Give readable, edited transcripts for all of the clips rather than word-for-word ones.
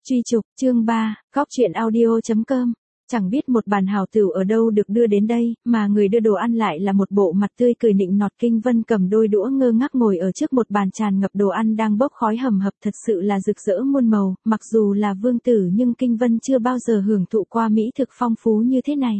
Truy trục, chương 3, góc chuyện audio.com. Chẳng biết một bàn hảo tửu ở đâu được đưa đến đây, mà người đưa đồ ăn lại là một bộ mặt tươi cười nịnh nọt. Kinh Vân cầm đôi đũa ngơ ngác ngồi ở trước một bàn tràn ngập đồ ăn đang bốc khói hầm hập, thật sự là rực rỡ muôn màu. Mặc dù là vương tử nhưng Kinh Vân chưa bao giờ hưởng thụ qua mỹ thực phong phú như thế này.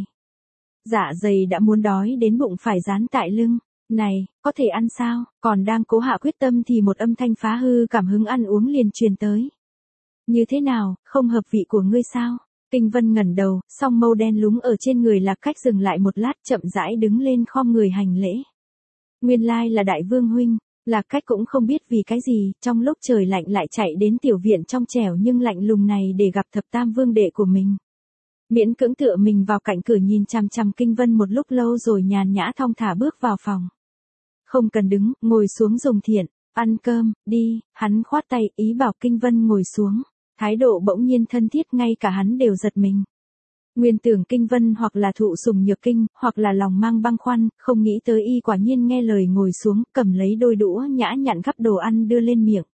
Dạ dày đã muốn đói đến bụng phải dán tại lưng. Này, có thể ăn sao? Còn đang cố hạ quyết tâm thì một âm thanh phá hư cảm hứng ăn uống liền truyền tới. Như thế nào, không hợp vị của ngươi sao? Kinh Vân ngẩng đầu, song mâu đen lúng ở trên người Lạc Cách dừng lại một lát, chậm rãi đứng lên khom người hành lễ. Nguyên lai là đại vương huynh. Lạc Cách cũng không biết vì cái gì, trong lúc trời lạnh lại chạy đến tiểu viện trong trẻo nhưng lạnh lùng này để gặp thập tam vương đệ của mình. Miễn cưỡng tựa mình vào cạnh cửa nhìn chằm chằm Kinh Vân một lúc lâu rồi nhàn nhã thong thả bước vào phòng. Không cần đứng, ngồi xuống dùng thiện, ăn cơm, đi, hắn khoát tay ý bảo Kinh Vân ngồi xuống. Thái độ bỗng nhiên thân thiết ngay cả hắn đều giật mình. Nguyên tưởng Kinh Vân hoặc là thụ sủng nhược kinh, hoặc là lòng mang băn khoăn, không nghĩ tới y quả nhiên nghe lời ngồi xuống, cầm lấy đôi đũa nhã nhặn gắp đồ ăn đưa lên miệng.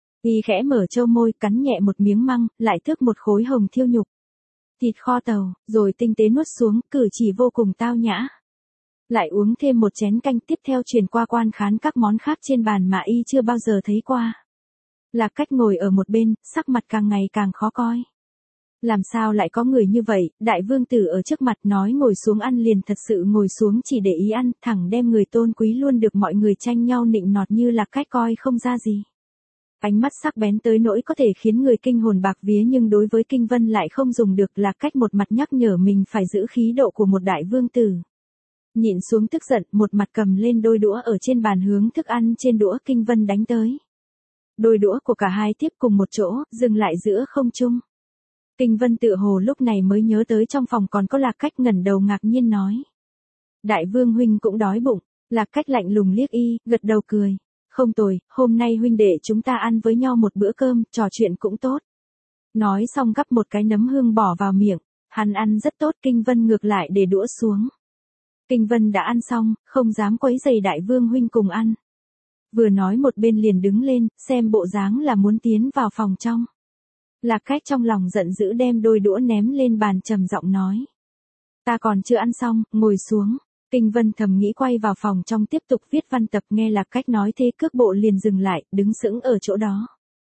Y khẽ mở trâu môi, cắn nhẹ một miếng măng, lại thước một khối hồng thiêu nhục. Thịt kho tàu, rồi tinh tế nuốt xuống, cử chỉ vô cùng tao nhã. Lại uống thêm một chén canh, tiếp theo chuyển qua quan khán các món khác trên bàn mà y chưa bao giờ thấy qua. Lạc Cách ngồi ở một bên, sắc mặt càng ngày càng khó coi. Làm sao lại có người như vậy, đại vương tử ở trước mặt nói ngồi xuống ăn liền thật sự ngồi xuống chỉ để ý ăn, thẳng đem người tôn quý luôn được mọi người tranh nhau nịnh nọt như Lạc Cách coi không ra gì. Ánh mắt sắc bén tới nỗi có thể khiến người kinh hồn bạc vía nhưng đối với Kinh Vân lại không dùng được. Lạc Cách một mặt nhắc nhở mình phải giữ khí độ của một đại vương tử. Nhịn xuống tức giận, một mặt cầm lên đôi đũa ở trên bàn hướng thức ăn trên đũa Kinh Vân đánh tới. Đôi đũa của cả hai tiếp cùng một chỗ, dừng lại giữa không trung. Kinh Vân tựa hồ lúc này mới nhớ tới trong phòng còn có Lạc Cách, ngẩng đầu ngạc nhiên nói. Đại vương huynh cũng đói bụng. Lạc Cách lạnh lùng liếc y, gật đầu cười. Không tồi, hôm nay huynh đệ chúng ta ăn với nhau một bữa cơm, trò chuyện cũng tốt. Nói xong gắp một cái nấm hương bỏ vào miệng. Hắn ăn rất tốt, Kinh Vân ngược lại để đũa xuống. Kinh Vân đã ăn xong, không dám quấy rầy đại vương huynh cùng ăn. Vừa nói một bên liền đứng lên, xem bộ dáng là muốn tiến vào phòng trong. Lạc Cách trong lòng giận dữ đem đôi đũa ném lên bàn trầm giọng nói. Ta còn chưa ăn xong, ngồi xuống. Kinh Vân thầm nghĩ quay vào phòng trong tiếp tục viết văn tập, nghe Lạc Cách nói thế cước bộ liền dừng lại, đứng sững ở chỗ đó.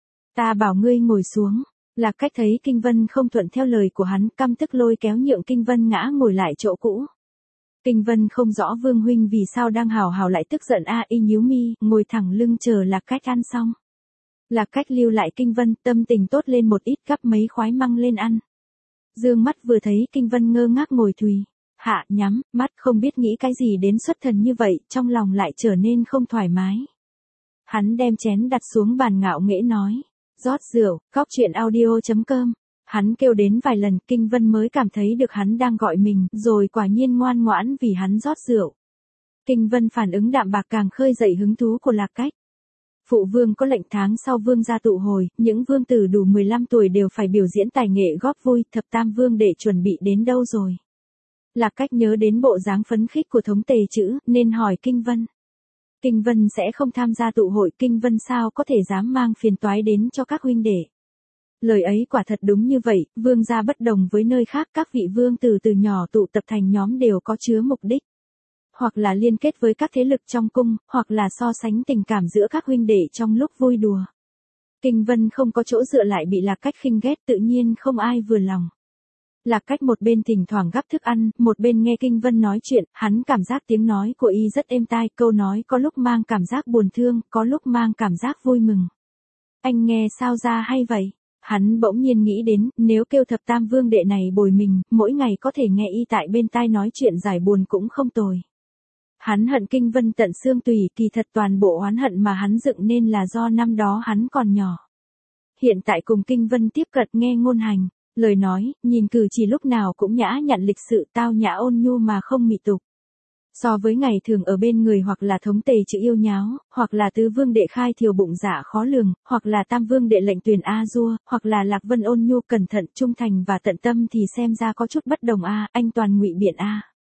Ta bảo ngươi ngồi xuống. Lạc Cách thấy Kinh Vân không thuận theo lời của hắn, căm tức lôi kéo nhượng Kinh Vân ngã ngồi lại chỗ cũ. Kinh Vân không rõ vương huynh vì sao đang hào hào lại tức giận y nhíu mi, ngồi thẳng lưng chờ Lạc Cách ăn xong. Lạc Cách lưu lại Kinh Vân, tâm tình tốt lên một ít, gắp mấy khoái măng lên ăn. Dương mắt vừa thấy Kinh Vân ngơ ngác ngồi thùy, hạ nhắm mắt không biết nghĩ cái gì đến xuất thần như vậy, trong lòng lại trở nên không thoải mái. Hắn đem chén đặt xuống bàn ngạo nghễ nói, rót rượu, góc chuyện audio.com. Hắn kêu đến vài lần, Kinh Vân mới cảm thấy được hắn đang gọi mình, rồi quả nhiên ngoan ngoãn vì hắn rót rượu. Kinh Vân phản ứng đạm bạc càng khơi dậy hứng thú của Lạc Cách. Phụ vương có lệnh tháng sau vương gia tụ hồi, những vương tử đủ 15 tuổi đều phải biểu diễn tài nghệ góp vui, thập tam vương để chuẩn bị đến đâu rồi. Lạc Cách nhớ đến bộ dáng phấn khích của thống tề chữ, nên hỏi Kinh Vân. Kinh Vân sẽ không tham gia tụ hội, Kinh Vân sao có thể dám mang phiền toái đến cho các huynh đệ. Lời ấy quả thật đúng như vậy, vương gia bất đồng với nơi khác, các vị vương tử từ nhỏ tụ tập thành nhóm đều có chứa mục đích. Hoặc là liên kết với các thế lực trong cung, hoặc là so sánh tình cảm giữa các huynh đệ trong lúc vui đùa. Kinh Vân không có chỗ dựa lại bị Lạc Cách khinh ghét, tự nhiên không ai vừa lòng. Lạc Cách một bên thỉnh thoảng gắp thức ăn, một bên nghe Kinh Vân nói chuyện, hắn cảm giác tiếng nói của y rất êm tai, câu nói có lúc mang cảm giác buồn thương, có lúc mang cảm giác vui mừng. Anh nghe sao ra hay vậy? Hắn bỗng nhiên nghĩ đến, nếu kêu thập tam vương đệ này bồi mình, mỗi ngày có thể nghe y tại bên tai nói chuyện giải buồn cũng không tồi. Hắn hận Kinh Vân tận xương tủy, kỳ thật toàn bộ oán hận mà hắn dựng nên là do năm đó hắn còn nhỏ. Hiện tại cùng Kinh Vân tiếp cận nghe ngôn hành, lời nói, nhìn cử chỉ lúc nào cũng nhã nhặn lịch sự, tao nhã ôn nhu mà không mị tục. So với ngày thường ở bên người hoặc là thống tề chữ yêu nháo, hoặc là tứ vương đệ khai thiều bụng dạ khó lường, hoặc là tam vương đệ lệnh tuyền a dua, hoặc là Lạc Vân ôn nhu cẩn thận trung thành và tận tâm thì xem ra có chút bất đồng anh toàn ngụy biện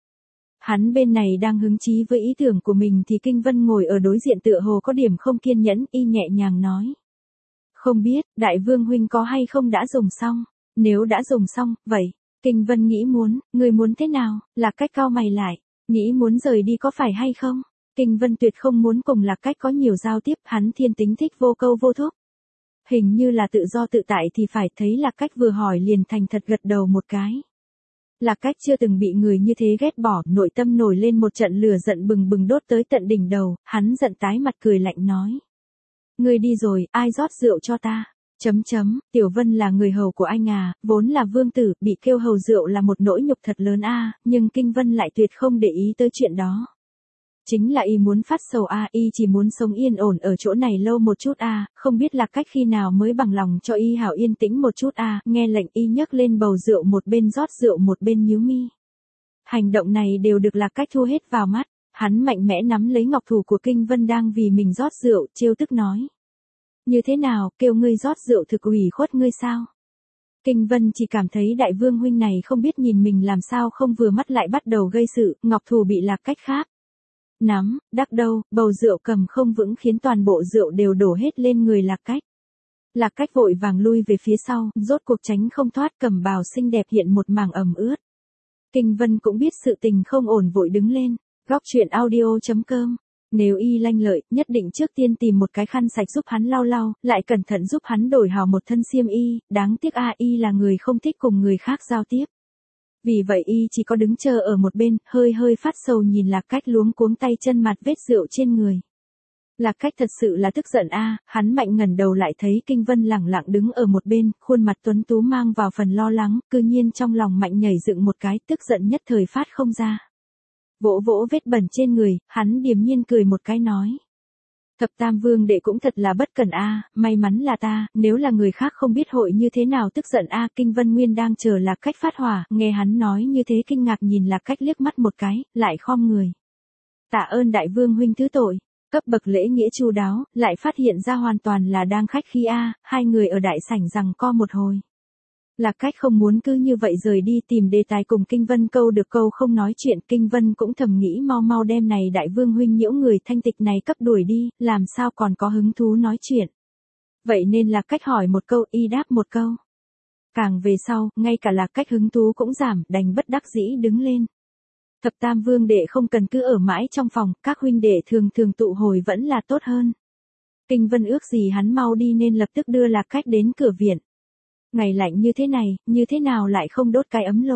Hắn bên này đang hứng chí với ý tưởng của mình thì Kinh Vân ngồi ở đối diện tựa hồ có điểm không kiên nhẫn, y nhẹ nhàng nói. Không biết, đại vương huynh có hay không đã dùng xong? Nếu đã dùng xong, vậy, Kinh Vân nghĩ ngươi muốn thế nào? Lạc Cách cau mày lại, nghĩ muốn rời đi có phải hay không? Kinh Vân tuyệt không muốn cùng Lạc Cách có nhiều giao tiếp, hắn thiên tính thích vô câu vô thúc. Hình như là tự do tự tại thì phải, thấy Lạc Cách vừa hỏi liền thành thật gật đầu một cái. Lạc Cách chưa từng bị người như thế ghét bỏ, nội tâm nổi lên một trận lửa giận bừng bừng đốt tới tận đỉnh đầu, hắn giận tái mặt cười lạnh nói. Ngươi đi rồi, ai rót rượu cho ta? Tiểu Vân là người hầu của anh à, vốn là vương tử, bị kêu hầu rượu là một nỗi nhục thật lớn a, nhưng Kinh Vân lại tuyệt không để ý tới chuyện đó. Chính là y muốn phát sầu a, y chỉ muốn sống yên ổn ở chỗ này lâu một chút a, không biết Lạc Cách khi nào mới bằng lòng cho y hảo yên tĩnh một chút a, nghe lệnh y nhấc lên bầu rượu một bên rót rượu một bên nhíu mi. Hành động này đều được Lạc Cách thu hết vào mắt, hắn mạnh mẽ nắm lấy ngọc thủ của Kinh Vân đang vì mình rót rượu, trêu tức nói. Như thế nào, kêu ngươi rót rượu thực ủy khuất ngươi sao? Kinh Vân chỉ cảm thấy đại vương huynh này không biết nhìn mình làm sao không vừa mắt lại bắt đầu gây sự, ngọc thủ bị Lạc Cách khác. Nắm, đắc đâu, bầu rượu cầm không vững khiến toàn bộ rượu đều đổ hết lên người Lạc Cách. Lạc Cách vội vàng lui về phía sau, rốt cuộc tránh không thoát, cẩm bào xinh đẹp hiện một mảng ẩm ướt. Kinh Vân cũng biết sự tình không ổn vội đứng lên, góc chuyện audio.com. Nếu y lanh lợi, nhất định trước tiên tìm một cái khăn sạch giúp hắn lau lau, lại cẩn thận giúp hắn đổi hào một thân xiêm y, đáng tiếc y là người không thích cùng người khác giao tiếp. Vì vậy y chỉ có đứng chờ ở một bên, hơi phát sầu nhìn Lạc Cách luống cuống tay chân mặt vết rượu trên người. Lạc Cách thật sự là tức giận hắn mạnh ngẩng đầu lại thấy Kinh Vân lẳng lặng đứng ở một bên, khuôn mặt tuấn tú mang vào phần lo lắng, cư nhiên trong lòng mạnh nhảy dựng một cái, tức giận nhất thời phát không ra. Vỗ vỗ vết bẩn trên người, hắn điềm nhiên cười một cái nói. Thập Tam Vương đệ cũng thật là bất cẩn may mắn là ta, nếu là người khác không biết hội như thế nào tức giận Kinh Vân Nguyên đang chờ Lạc Cách phát hỏa, nghe hắn nói như thế kinh ngạc nhìn Lạc Cách liếc mắt một cái, lại khom người. Tạ ơn đại vương huynh thứ tội, cấp bậc lễ nghĩa chu đáo, lại phát hiện ra hoàn toàn là đang khách khí hai người ở đại sảnh giằng co một hồi. Lạc Cách không muốn cứ như vậy rời đi tìm đề tài cùng Kinh Vân câu được câu không nói chuyện, Kinh Vân cũng thầm nghĩ mau đem này đại vương huynh nhiễu người thanh tịch này cấp đuổi đi, làm sao còn có hứng thú nói chuyện. Vậy nên Lạc Cách hỏi một câu y đáp một câu. Càng về sau, ngay cả Lạc Cách hứng thú cũng giảm, đành bất đắc dĩ đứng lên. Thập Tam Vương đệ không cần cứ ở mãi trong phòng, các huynh đệ thường tụ hồi vẫn là tốt hơn. Kinh Vân ước gì hắn mau đi nên lập tức đưa Lạc Cách đến cửa viện. Ngày lạnh như thế này, như thế nào lại không đốt cái ấm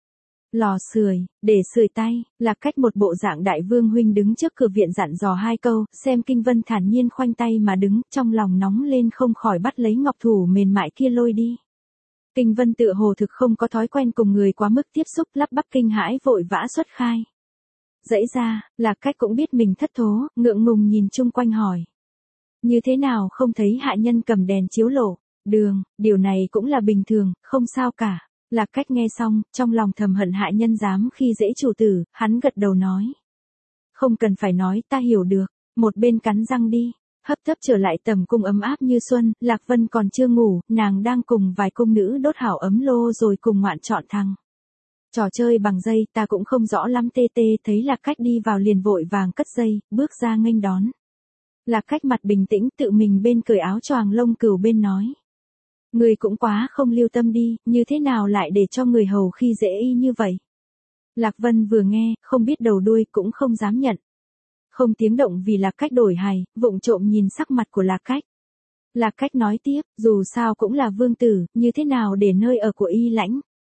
lò sưởi, để sưởi tay, Lạc Cách một bộ dạng đại vương huynh đứng trước cửa viện dặn dò hai câu, xem Kinh Vân thản nhiên khoanh tay mà đứng, trong lòng nóng lên không khỏi bắt lấy ngọc thủ mềm mại kia lôi đi. Kinh Vân tựa hồ thực không có thói quen cùng người quá mức tiếp xúc, lắp bắp kinh hãi vội vã xuất khai. Dãy ra, Lạc Cách cũng biết mình thất thố, ngượng ngùng nhìn chung quanh hỏi. Như thế nào không thấy hạ nhân cầm đèn chiếu lộ? Điều này cũng là bình thường, không sao cả. Lạc Cách nghe xong, trong lòng thầm hận hạ nhân dám khi dễ chủ tử, hắn gật đầu nói. Không cần phải nói, ta hiểu được, một bên cắn răng đi. Hấp tấp trở lại tầm cung ấm áp như xuân, Lạc Vân còn chưa ngủ, nàng đang cùng vài cung nữ đốt hảo ấm lô rồi cùng ngoạn chọn thằng. Trò chơi bằng dây ta cũng không rõ lắm thấy Lạc Cách đi vào liền vội vàng cất dây, bước ra nghênh đón. Lạc Cách mặt bình tĩnh tự mình bên cởi áo choàng lông cừu bên nói. Người cũng quá không lưu tâm đi, như thế nào lại để cho người hầu khi dễ y như vậy. Lạc Vân vừa nghe, không biết đầu đuôi cũng không dám nhận. Không tiếng động vì Lạc Cách đổi hài, vụng trộm nhìn sắc mặt của Lạc Cách. Lạc Cách nói tiếp, dù sao cũng là vương tử, như thế nào để nơi ở của y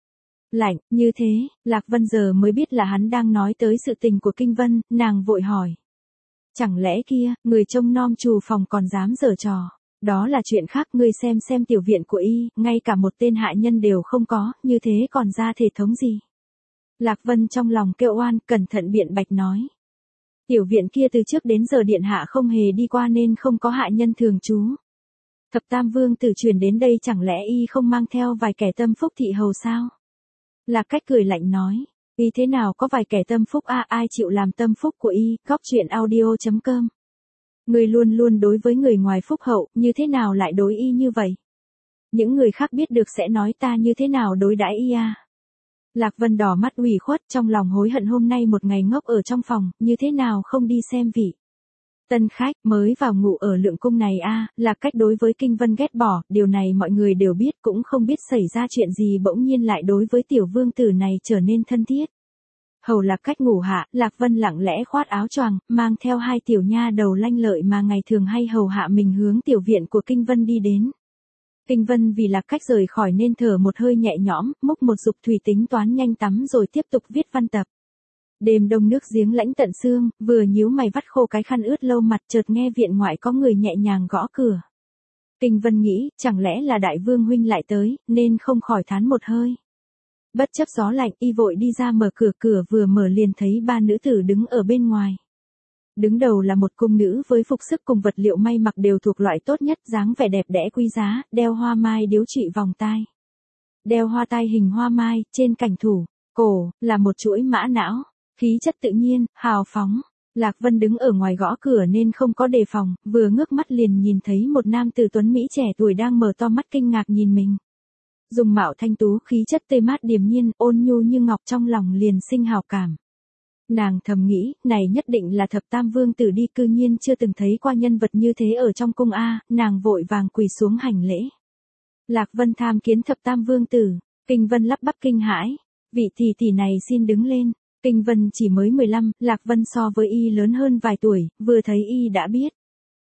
lạnh, như thế, Lạc Vân giờ mới biết là hắn đang nói tới sự tình của Kinh Vân, nàng vội hỏi. Chẳng lẽ kia, người trông nom trù phòng còn dám giở trò, đó là chuyện khác, ngươi xem tiểu viện của y, ngay cả một tên hạ nhân đều không có, như thế còn ra thể thống gì. Lạc Vân trong lòng kêu oan, cẩn thận biện bạch nói. Tiểu viện kia từ trước đến giờ điện hạ không hề đi qua nên không có hạ nhân thường trú. Thập Tam Vương tử truyền đến đây chẳng lẽ y không mang theo vài kẻ tâm phúc thị hầu sao? Lạc Cách cười lạnh nói, y thế nào có vài kẻ tâm phúc ai chịu làm tâm phúc của y, góc chuyện audio.com. Người luôn luôn đối với người ngoài phúc hậu, như thế nào lại đối y như vậy? Những người khác biết được sẽ nói ta như thế nào đối đãi y Lạc Vân đỏ mắt ủy khuất trong lòng hối hận hôm nay một ngày ngốc ở trong phòng, như thế nào không đi xem vị. Tân khách mới vào ngủ ở Lượng Cung này là cách đối với Kinh Vân ghét bỏ, điều này mọi người đều biết, cũng không biết xảy ra chuyện gì bỗng nhiên lại đối với tiểu vương tử này trở nên thân thiết. Hầu Lạc Cách ngủ hạ, Lạc Vân lặng lẽ khoát áo choàng, mang theo hai tiểu nha đầu lanh lợi mà ngày thường hay hầu hạ mình hướng tiểu viện của Kinh Vân đi đến. Kinh Vân vì Lạc Cách rời khỏi nên thở một hơi nhẹ nhõm, múc một dục thủy tính toán nhanh tắm rồi tiếp tục viết văn tập. Đêm đông nước giếng lãnh tận xương, vừa nhíu mày vắt khô cái khăn ướt lâu mặt chợt nghe viện ngoại có người nhẹ nhàng gõ cửa. Kinh Vân nghĩ, chẳng lẽ là đại vương huynh lại tới, nên không khỏi thán một hơi. Bất chấp gió lạnh, y vội đi ra mở cửa, cửa vừa mở liền thấy ba nữ tử đứng ở bên ngoài. Đứng đầu là một cung nữ với phục sức cùng vật liệu may mặc đều thuộc loại tốt nhất, dáng vẻ đẹp đẽ quý giá, đeo hoa mai điếu trụy vòng tai. Đeo hoa tai hình hoa mai, trên cảnh thủ, cổ, là một chuỗi mã não, khí chất tự nhiên, hào phóng. Lạc Vân đứng ở ngoài gõ cửa nên không có đề phòng, vừa ngước mắt liền nhìn thấy một nam tử tuấn Mỹ trẻ tuổi đang mở to mắt kinh ngạc nhìn mình. Dung mạo thanh tú, khí chất tươi mát điềm nhiên, ôn nhu như ngọc, trong lòng liền sinh hào cảm. Nàng thầm nghĩ, này nhất định là Thập Tam Vương tử đi, cư nhiên chưa từng thấy qua nhân vật như thế ở trong cung nàng vội vàng quỳ xuống hành lễ. Lạc Vân tham kiến Thập Tam Vương tử. Kinh Vân lắp bắp kinh hãi, vị tỷ tỷ này xin đứng lên. Kinh Vân chỉ mới 15, Lạc Vân so với y lớn hơn vài tuổi, vừa thấy y đã biết.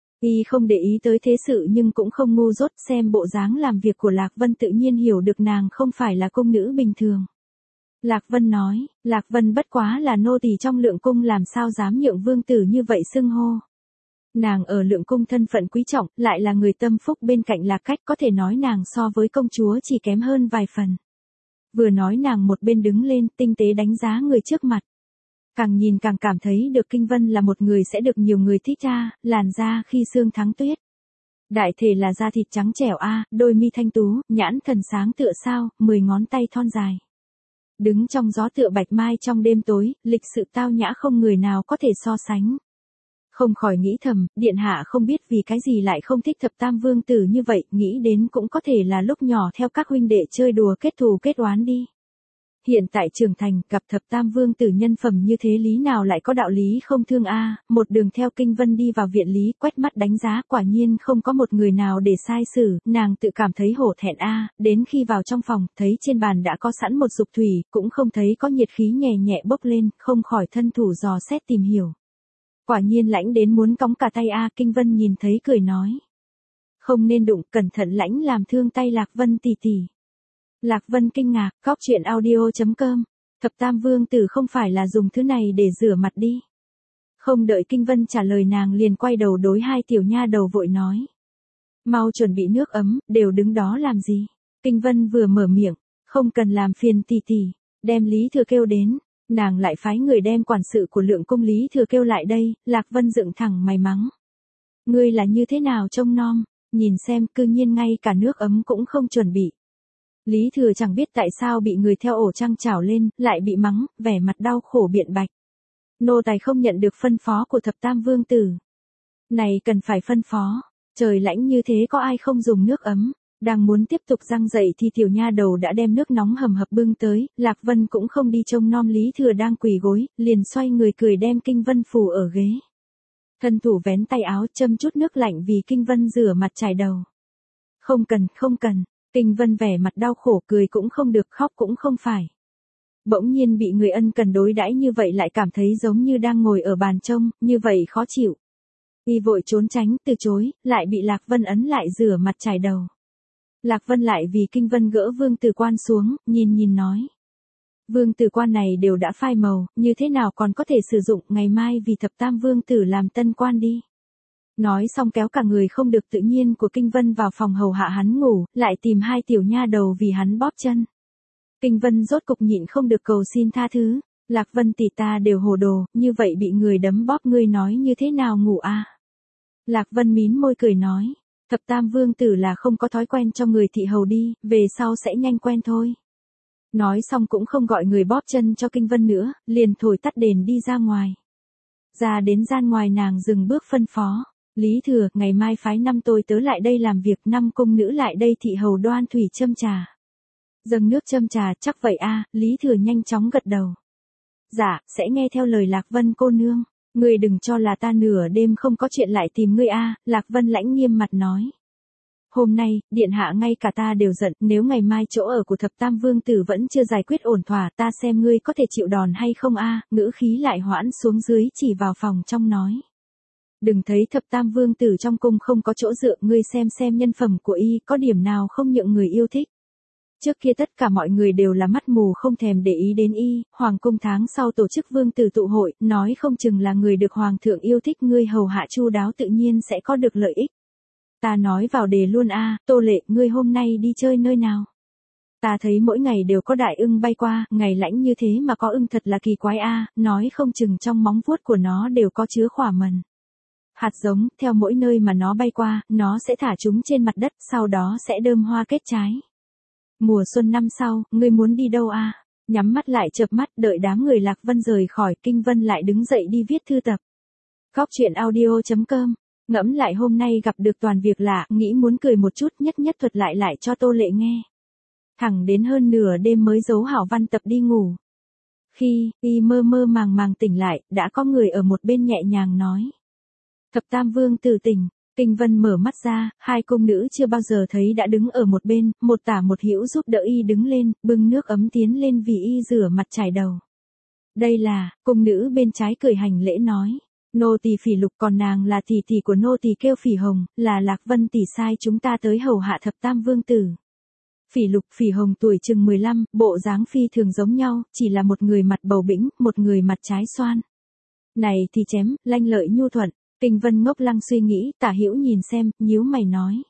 Y không để ý tới thế sự nhưng cũng không ngu dốt, xem bộ dáng làm việc của Lạc Vân tự nhiên hiểu được nàng không phải là cung nữ bình thường. Lạc Vân nói, Lạc Vân bất quá là nô tỳ trong Lượng Cung, làm sao dám nhượng vương tử như vậy xưng hô. Nàng ở Lượng Cung thân phận quý trọng, lại là người tâm phúc bên cạnh Lạc Cách, có thể nói nàng so với công chúa chỉ kém hơn vài phần. Vừa nói nàng một bên đứng lên, tinh tế đánh giá người trước mặt. Càng nhìn càng cảm thấy được Kinh Vân là một người sẽ được nhiều người thích làn da khi sương thắng tuyết. Đại thể là da thịt trắng trẻo đôi mi thanh tú, nhãn thần sáng tựa sao, 10 ngón tay thon dài. Đứng trong gió tựa bạch mai trong đêm tối, lịch sự tao nhã không người nào có thể so sánh. Không khỏi nghĩ thầm, điện hạ không biết vì cái gì lại không thích Thập Tam Vương tử như vậy, nghĩ đến cũng có thể là lúc nhỏ theo các huynh đệ chơi đùa kết thù kết oán đi. Hiện tại trưởng thành, gặp Thập Tam Vương tử nhân phẩm như thế lý nào lại có đạo lý không thương một đường theo Kinh Vân đi vào viện lý, quét mắt đánh giá, quả nhiên không có một người nào để sai xử, nàng tự cảm thấy hổ thẹn đến khi vào trong phòng, thấy trên bàn đã có sẵn một dục thủy, cũng không thấy có nhiệt khí nhẹ nhẹ bốc lên, không khỏi thân thủ dò xét tìm hiểu. Quả nhiên lãnh đến muốn cõng cả tay Kinh Vân nhìn thấy cười nói. Không nên đụng, cẩn thận lãnh làm thương tay Lạc Vân tỷ tỷ. Lạc Vân kinh ngạc, cóc truyện audio.com. Thập Tam Vương tử không phải là dùng thứ này để rửa mặt đi. Không đợi Kinh Vân trả lời nàng liền quay đầu đối hai tiểu nha đầu vội nói. Mau chuẩn bị nước ấm, đều đứng đó làm gì. Kinh Vân vừa mở miệng, không cần làm phiền tỷ tỷ, đem Lý Thừa kêu đến. Nàng lại phái người đem quản sự của Lượng Cung Lý Thừa kêu lại đây, Lạc Vân dựng thẳng mày mắng. Ngươi là như thế nào trông nom, nhìn xem cư nhiên ngay cả nước ấm cũng không chuẩn bị. Lý Thừa chẳng biết tại sao bị người theo ổ trăng trảo lên, lại bị mắng, vẻ mặt đau khổ biện bạch. Nô tài không nhận được phân phó của Thập Tam Vương tử. Này cần phải phân phó, trời lạnh như thế có ai không dùng nước ấm. Đang muốn tiếp tục răng dậy thì tiểu nha đầu đã đem nước nóng hầm hập bưng tới, Lạc Vân cũng không đi trông nom Lý Thừa đang quỳ gối, liền xoay người cười đem Kinh Vân phủ ở ghế. Thân thủ vén tay áo châm chút nước lạnh vì Kinh Vân rửa mặt chải đầu. Không cần, không cần, Kinh Vân vẻ mặt đau khổ, cười cũng không được, khóc cũng không phải. Bỗng nhiên bị người ân cần đối đãi như vậy lại cảm thấy giống như đang ngồi ở bàn trông, như vậy khó chịu. Y vội trốn tránh, từ chối, lại bị Lạc Vân ấn lại rửa mặt chải đầu. Lạc Vân lại vì Kinh Vân gỡ vương tử quan xuống, nhìn nói. Vương tử quan này đều đã phai màu, như thế nào còn có thể sử dụng, ngày mai vì Thập Tam Vương tử làm tân quan đi. Nói xong kéo cả người không được tự nhiên của Kinh Vân vào phòng hầu hạ hắn ngủ, lại tìm hai tiểu nha đầu vì hắn bóp chân. Kinh Vân rốt cục nhịn không được cầu xin tha thứ. Lạc Vân tỷ ta đều hồ đồ, như vậy bị người đấm bóp ngươi nói như thế nào ngủ Lạc Vân mím môi cười nói. Thập Tam Vương tử là không có thói quen cho người thị hầu đi, về sau sẽ nhanh quen thôi. Nói xong cũng không gọi người bóp chân cho Kinh Vân nữa, liền thổi tắt đèn đi ra ngoài. Ra đến gian ngoài nàng dừng bước phân phó. Lý Thừa, ngày mai phái 5 tôi tớ lại đây làm việc, 5 cung nữ lại đây thị hầu đoan thủy châm trà. Dâng nước châm trà, chắc vậy Lý Thừa nhanh chóng gật đầu. Dạ, sẽ nghe theo lời Lạc Vân cô nương. Ngươi đừng cho là ta nửa đêm không có chuyện lại tìm ngươi a, Lạc Vân lãnh nghiêm mặt nói. Hôm nay, điện hạ ngay cả ta đều giận, nếu ngày mai chỗ ở của thập tam vương tử vẫn chưa giải quyết ổn thỏa, ta xem ngươi có thể chịu đòn hay không a, ngữ khí lại hoãn xuống dưới chỉ vào phòng trong nói. Đừng thấy thập tam vương tử trong cung không có chỗ dựa, ngươi xem nhân phẩm của y có điểm nào không nhượng người yêu thích. Trước kia tất cả mọi người đều là mắt mù không thèm để ý đến y, hoàng cung tháng sau tổ chức vương tử tụ hội, nói không chừng là người được hoàng thượng yêu thích, ngươi hầu hạ chu đáo tự nhiên sẽ có được lợi ích. Ta nói vào đề luôn a, Tô Lệ, ngươi hôm nay đi chơi nơi nào? Ta thấy mỗi ngày đều có đại ưng bay qua, ngày lãnh như thế mà có ưng thật là kỳ quái a, nói không chừng trong móng vuốt của nó đều có chứa khỏa mần. Hạt giống, theo mỗi nơi mà nó bay qua, nó sẽ thả chúng trên mặt đất, sau đó sẽ đơm hoa kết trái. Mùa xuân năm sau, ngươi muốn đi đâu a? Nhắm mắt lại chợp mắt, đợi đám người Lạc Vân rời khỏi, Kinh Vân lại đứng dậy đi viết thư tập. Góc truyện audio.com. Ngẫm lại hôm nay gặp được toàn việc lạ, nghĩ muốn cười một chút, nhất thuật lại cho Tô Lệ nghe. Thẳng đến hơn nửa đêm mới giấu hảo văn tập đi ngủ. Khi y mơ màng tỉnh lại, đã có người ở một bên nhẹ nhàng nói. Thập tam vương tử tỉnh. Kinh Vân mở mắt ra, hai cung nữ chưa bao giờ thấy đã đứng ở một bên, một tả một hữu giúp đỡ y đứng lên, bưng nước ấm tiến lên vì y rửa mặt chải đầu. Đây là, cung nữ bên trái cười hành lễ nói. Nô tỳ Phỉ Lục, còn nàng là tỷ tỷ của nô tỳ kêu Phỉ Hồng, là Lạc Vân tỷ sai chúng ta tới hầu hạ thập tam vương tử. Phỉ Lục, Phỉ Hồng tuổi chừng 15, bộ dáng phi thường giống nhau, chỉ là một người mặt bầu bĩnh, một người mặt trái xoan. Này thì chém, lanh lợi nhu thuận. Kinh Vân ngốc lăng suy nghĩ, Tả Hữu nhìn xem, nhíu mày nói.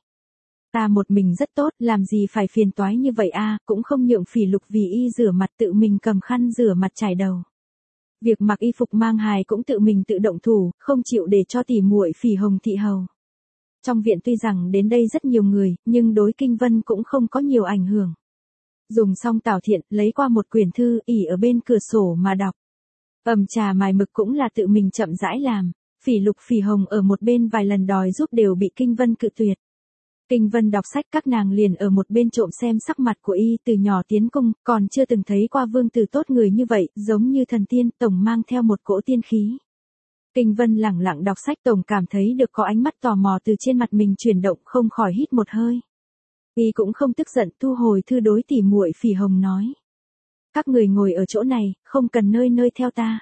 Ta một mình rất tốt, làm gì phải phiền toái như vậy a, cũng không nhượng Phỉ Lục vì y rửa mặt tự mình cầm khăn rửa mặt chải đầu. Việc mặc y phục mang hài cũng tự mình tự động thủ, không chịu để cho tỉ muội Phỉ Hồng thị hầu. Trong viện tuy rằng đến đây rất nhiều người, nhưng đối Kinh Vân cũng không có nhiều ảnh hưởng. Dùng xong Tào Thiện, lấy qua một quyển thư, ỉ ở bên cửa sổ mà đọc. Ẩm trà mài mực cũng là tự mình chậm rãi làm. Phỉ Lục Phỉ Hồng ở một bên vài lần đòi giúp đều bị Kinh Vân cự tuyệt. Kinh Vân đọc sách, các nàng liền ở một bên trộm xem sắc mặt của y, từ nhỏ tiến cung, còn chưa từng thấy qua vương tử tốt người như vậy, giống như thần tiên, tổng mang theo một cỗ tiên khí. Kinh Vân lẳng lặng đọc sách, tổng cảm thấy được có ánh mắt tò mò từ trên mặt mình chuyển động, không khỏi hít một hơi. Y cũng không tức giận, thu hồi thư, đối tỉ muội Phỉ Hồng nói. Các người ngồi ở chỗ này, không cần nơi theo ta.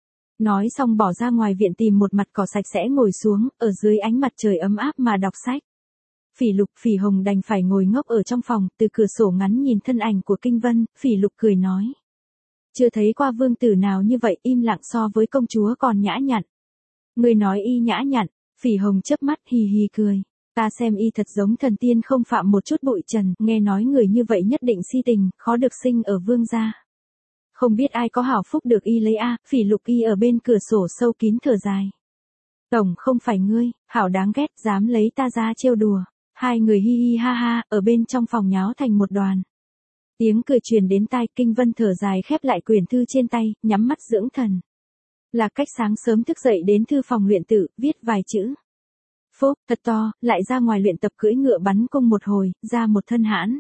Nói xong bỏ ra ngoài viện tìm một mặt cỏ sạch sẽ ngồi xuống, ở dưới ánh mặt trời ấm áp mà đọc sách. Phỉ Lục Phỉ Hồng đành phải ngồi ngốc ở trong phòng, từ cửa sổ ngắn nhìn thân ảnh của Kinh Vân, Phỉ Lục cười nói. Chưa thấy qua vương tử nào như vậy, im lặng so với công chúa còn nhã nhặn. Người nói y nhã nhặn, Phỉ Hồng chớp mắt hì hì cười. Ta xem y thật giống thần tiên không phạm một chút bụi trần, nghe nói người như vậy nhất định si tình, khó được sinh ở vương gia. Không biết ai có hảo phúc được y lấy a, Phỉ Lục y ở bên cửa sổ sâu kín thở dài. Tổng không phải ngươi, hảo đáng ghét, dám lấy ta ra trêu đùa. Hai người hi hi ha ha, ở bên trong phòng nháo thành một đoàn. Tiếng cười truyền đến tai, Kinh Vân thở dài khép lại quyển thư trên tay, nhắm mắt dưỡng thần. Là Cách sáng sớm thức dậy đến thư phòng luyện tự, viết vài chữ. Phốp, thật to, lại ra ngoài luyện tập cưỡi ngựa bắn cung một hồi, ra một thân hãn.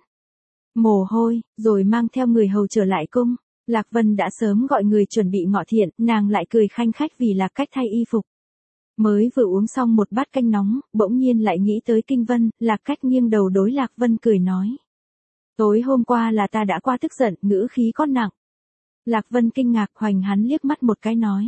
Mồ hôi, rồi mang theo người hầu trở lại cung. Lạc Vân đã sớm gọi người chuẩn bị ngọ thiện, nàng lại cười khanh khách vì Lạc Cách thay y phục. Mới vừa uống xong một bát canh nóng, bỗng nhiên lại nghĩ tới Kinh Vân, Lạc Cách nghiêng đầu đối Lạc Vân cười nói. Tối hôm qua là ta đã qua tức giận, ngữ khí có nặng. Lạc Vân kinh ngạc, hoành hắn liếc mắt một cái nói.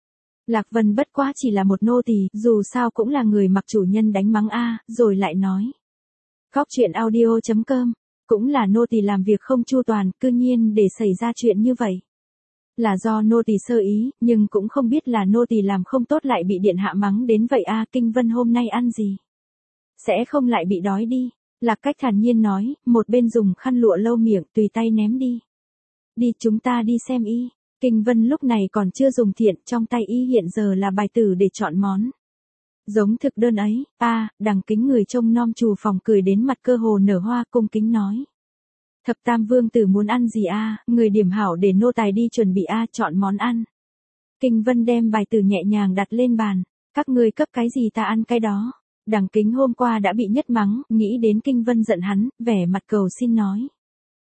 Lạc Vân bất quá chỉ là một nô tỳ, dù sao cũng là người mặc chủ nhân đánh mắng a, rồi lại nói. Góc truyện audio.com, cũng là nô tỳ làm việc không chu toàn, cư nhiên để xảy ra chuyện như vậy. Là do nô tỳ sơ ý, nhưng cũng không biết là nô tỳ làm không tốt lại bị điện hạ mắng đến vậy a. Kinh Vân hôm nay ăn gì? Sẽ không lại bị đói đi. Lạc Cách thản nhiên nói, một bên dùng khăn lụa lau miệng, tùy tay ném đi. Đi, chúng ta đi xem y. Kinh Vân lúc này còn chưa dùng thiện, trong tay y hiện giờ là bài tử để chọn món. Giống thực đơn ấy, Đằng Kính người trông nom trù phòng cười đến mặt cơ hồ nở hoa, cung kính nói. Thập tam vương tử muốn ăn gì người điểm hảo để nô tài đi chuẩn bị chọn món ăn. Kinh Vân đem bài tử nhẹ nhàng đặt lên bàn, các ngươi cấp cái gì ta ăn cái đó. Đằng Kính hôm qua đã bị nhất mắng, nghĩ đến Kinh Vân giận hắn, vẻ mặt cầu xin nói.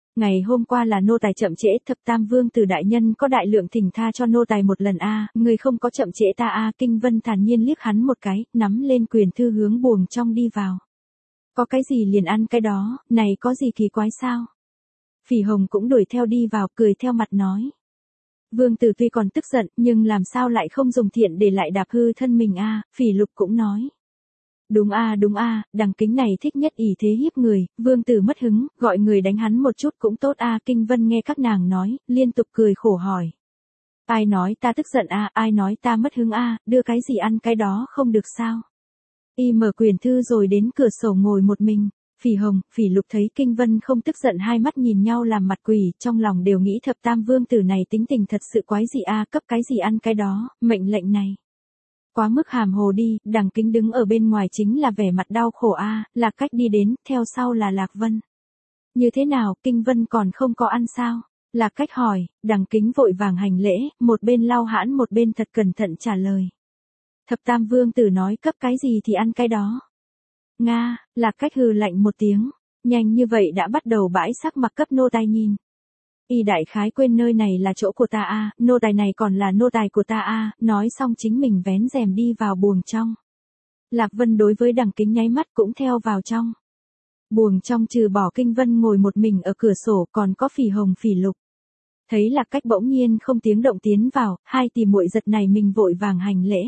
Ngày hôm qua là nô tài chậm trễ, Thập Tam Vương Tử đại nhân có đại lượng thỉnh tha cho nô tài một lần a, người không có chậm trễ ta a. Kinh Vân thản nhiên liếc hắn một cái, nắm lên quyền thư hướng buồng trong đi vào. Có cái gì liền ăn cái đó, này có gì kỳ quái sao? Phỉ Hồng cũng đuổi theo đi vào, cười theo mặt nói. Vương Tử tuy còn tức giận, nhưng làm sao lại không dùng thiện để lại đạp hư thân mình a. Phỉ Lục cũng nói. Đúng a, Đằng Kính này thích nhất ỷ thế hiếp người, Vương Tử mất hứng, gọi người đánh hắn một chút cũng tốt a. Kinh Vân nghe các nàng nói, liên tục cười khổ hỏi. Ai nói ta tức giận a, ai nói ta mất hứng a, đưa cái gì ăn cái đó không được sao? Y mở quyền thư rồi đến cửa sổ ngồi một mình. Phỉ Hồng, Phỉ Lục thấy Kinh Vân không tức giận, hai mắt nhìn nhau làm mặt quỷ, trong lòng đều nghĩ Thập Tam Vương Tử này tính tình thật sự quái gì a, cấp cái gì ăn cái đó, mệnh lệnh này. Quá mức hàm hồ đi. Đằng Kính đứng ở bên ngoài chính là vẻ mặt đau khổ a. Lạc Cách đi đến, theo sau là Lạc Vân. Như thế nào, Kinh Vân còn không có ăn sao? Lạc Cách hỏi. Đằng Kính vội vàng hành lễ, một bên lau hãn một bên thật cẩn thận trả lời. Thập Tam Vương Tử nói cấp cái gì thì ăn cái đó. Nga. Lạc Cách hừ lạnh một tiếng. Nhanh như vậy đã bắt đầu bãi sắc mặc cấp nô tài nhìn. Y đại khái quên nơi này là chỗ của ta a, nô tài này còn là nô tài của ta a. Nói xong chính mình vén rèm đi vào buồng trong. Lạc Vân đối với Đằng Kính nháy mắt cũng theo vào trong. Buồng trong trừ bỏ Kinh Vân ngồi một mình ở cửa sổ, còn có Phỉ Hồng, Phỉ Lục. Thấy Lạc Cách bỗng nhiên không tiếng động tiến vào, hai tỷ muội giật này mình vội vàng hành lễ.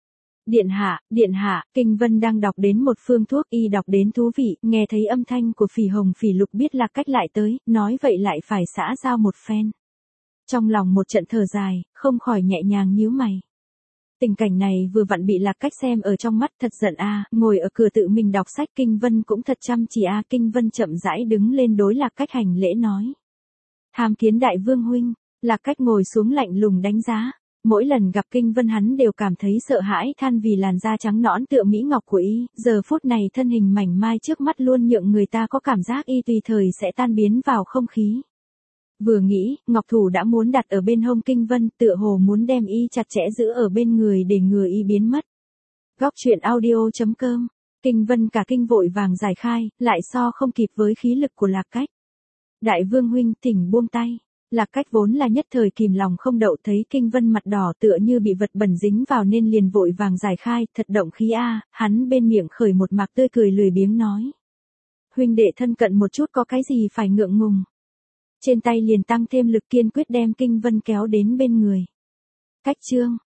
Điện hạ, Kinh Vân đang đọc đến một phương thuốc, y đọc đến thú vị, nghe thấy âm thanh của Phỉ Hồng, Phỉ Lục biết Lạc Cách lại tới, nói vậy lại phải xã giao một phen. Trong lòng một trận thở dài, không khỏi nhẹ nhàng nhíu mày. Tình cảnh này vừa vặn bị Lạc Cách xem ở trong mắt, thật giận a, ngồi ở cửa tự mình đọc sách. Kinh Vân cũng thật chăm chỉ a. Kinh Vân chậm rãi đứng lên đối Lạc Cách hành lễ nói. Tham kiến đại vương huynh. Lạc Cách ngồi xuống lạnh lùng đánh giá. Mỗi lần gặp Kinh Vân hắn đều cảm thấy sợ hãi, than vì làn da trắng nõn tựa mỹ ngọc của y, giờ phút này thân hình mảnh mai trước mắt luôn nhượng người ta có cảm giác y tùy thời sẽ tan biến vào không khí. Vừa nghĩ, ngọc thủ đã muốn đặt ở bên hông Kinh Vân, tựa hồ muốn đem y chặt chẽ giữ ở bên người để ngừa y biến mất. Góc truyện audio.com. Kinh Vân cả kinh vội vàng giải khai, lại so không kịp với khí lực của Lạc Cách. Đại vương huynh, thỉnh buông tay. Lạc Cách vốn là nhất thời kìm lòng không đậu, thấy Kinh Vân mặt đỏ tựa như bị vật bẩn dính vào nên liền vội vàng giải khai, thật động khí a. Hắn bên miệng khởi một mạc tươi cười lười biếng nói. Huynh đệ thân cận một chút có cái gì phải ngượng ngùng. Trên tay liền tăng thêm lực kiên quyết đem Kinh Vân kéo đến bên người. Cách chương.